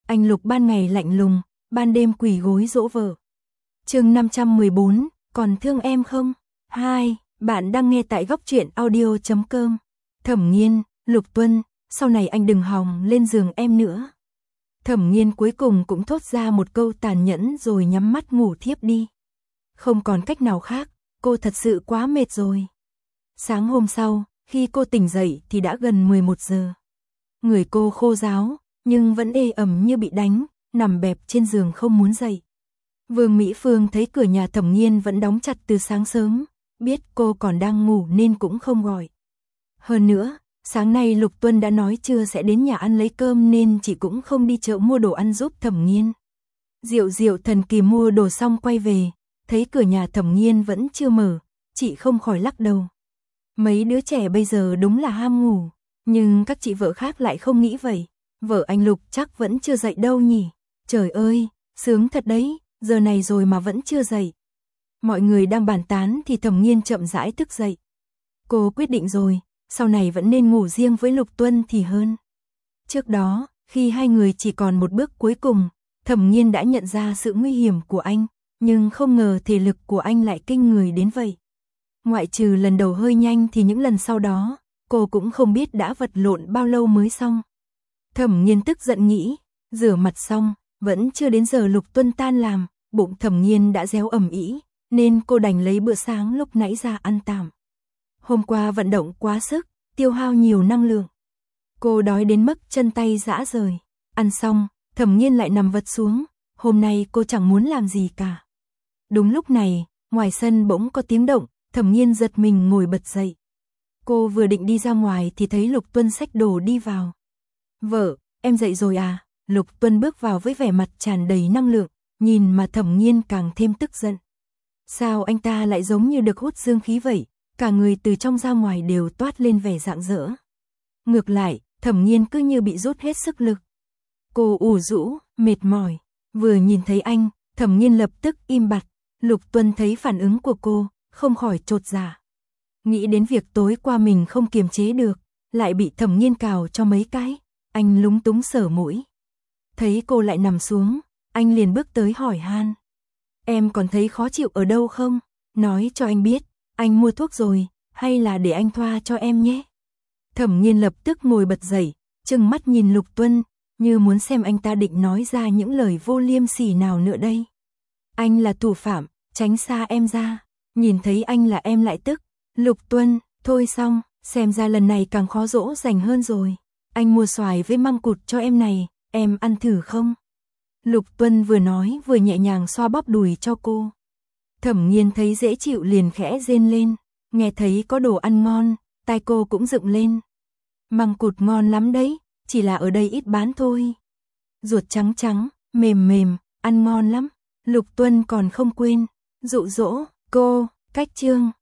Anh Lục ban ngày lạnh lùng, ban đêm quỳ gối dỗ vợ. Chương 514, còn thương em không? 2, bạn đang nghe tại góc truyện audio.com. Thẩm Nghiên, Lục Tuân, sau này anh đừng hòng lên giường em nữa. Thẩm Nghiên cuối cùng cũng thốt ra một câu tàn nhẫn rồi nhắm mắt ngủ thiếp đi. Không còn cách nào khác, cô thật sự quá mệt rồi. Sáng hôm sau, khi cô tỉnh dậy thì đã gần 11 giờ. Người cô khô ráo, nhưng vẫn ê ẩm như bị đánh, nằm bẹp trên giường không muốn dậy. Vương Mỹ Phương thấy cửa nhà Thẩm Nghiên vẫn đóng chặt từ sáng sớm, biết cô còn đang ngủ nên cũng không gọi. Hơn nữa, sáng nay Lục Tuân đã nói trưa sẽ đến nhà ăn lấy cơm nên chị cũng không đi chợ mua đồ ăn giúp Thẩm Nghiên. Diệu thần kỳ mua đồ xong quay về, thấy cửa nhà Thẩm Nghiên vẫn chưa mở, chị không khỏi lắc đầu. Mấy đứa trẻ bây giờ đúng là ham ngủ, nhưng các chị vợ khác lại không nghĩ vậy. Vợ anh Lục chắc vẫn chưa dậy đâu nhỉ. Trời ơi, sướng thật đấy, giờ này rồi mà vẫn chưa dậy. Mọi người đang bàn tán thì Thẩm Nghiên chậm rãi thức dậy. Cô quyết định rồi, sau này vẫn nên ngủ riêng với Lục Tuân thì hơn. Trước đó, khi hai người chỉ còn một bước cuối cùng, Thẩm Nghiên đã nhận ra sự nguy hiểm của anh, nhưng không ngờ thể lực của anh lại kinh người đến vậy. Ngoại trừ lần đầu hơi nhanh thì những lần sau đó, cô cũng không biết đã vật lộn bao lâu mới xong. Thẩm Nghiên tức giận nghĩ, rửa mặt xong, vẫn chưa đến giờ Lục Tuân tan làm, bụng Thẩm Nghiên đã réo ầm ĩ, nên cô đành lấy bữa sáng lúc nãy ra ăn tạm. Hôm qua vận động quá sức, tiêu hao nhiều năng lượng. Cô đói đến mức chân tay rã rời. Ăn xong, Thẩm Nghiên lại nằm vật xuống, hôm nay cô chẳng muốn làm gì cả. Đúng lúc này, ngoài sân bỗng có tiếng động, Thẩm Nghiên giật mình ngồi bật dậy. Cô vừa định đi ra ngoài thì thấy Lục Tuân xách đồ đi vào. Vợ, em dậy rồi à? Lục Tuân bước vào với vẻ mặt tràn đầy năng lượng, nhìn mà Thẩm Nghiên càng thêm tức giận. Sao anh ta lại giống như được hút dương khí vậy, cả người từ trong ra ngoài đều toát lên vẻ rạng rỡ. Ngược lại, Thẩm Nghiên cứ như bị rút hết sức lực. Cô ủ rũ, mệt mỏi, vừa nhìn thấy anh, Thẩm Nghiên lập tức im bặt. Lục Tuân thấy phản ứng của cô, không khỏi chột dạ. Nghĩ đến việc tối qua mình không kiềm chế được, lại bị Thẩm Nghiên cào cho mấy cái, anh lúng túng sờ mũi. Thấy cô lại nằm xuống, anh liền bước tới hỏi han. Em còn thấy khó chịu ở đâu không? Nói cho anh biết, anh mua thuốc rồi, hay là để anh thoa cho em nhé? Thẩm Nghiên lập tức ngồi bật dậy, trừng mắt nhìn Lục Tuân, như muốn xem anh ta định nói ra những lời vô liêm sỉ nào nữa đây. Anh là thủ phạm, tránh xa em ra. Nhìn thấy anh là em lại tức. Lục Tuân, thôi xong, xem ra lần này càng khó dỗ dành hơn rồi. Anh mua xoài với măng cụt cho em này, em ăn thử không? Lục Tuân vừa nói vừa nhẹ nhàng xoa bóp đùi cho cô. Thẩm Nghiên thấy dễ chịu liền khẽ rên lên, nghe thấy có đồ ăn ngon, tai cô cũng dựng lên. Măng cụt ngon lắm đấy, chỉ là ở đây ít bán thôi. Ruột trắng trắng, mềm mềm, ăn ngon lắm. Lục Tuân còn không quên dụ dỗ cô. Cách chương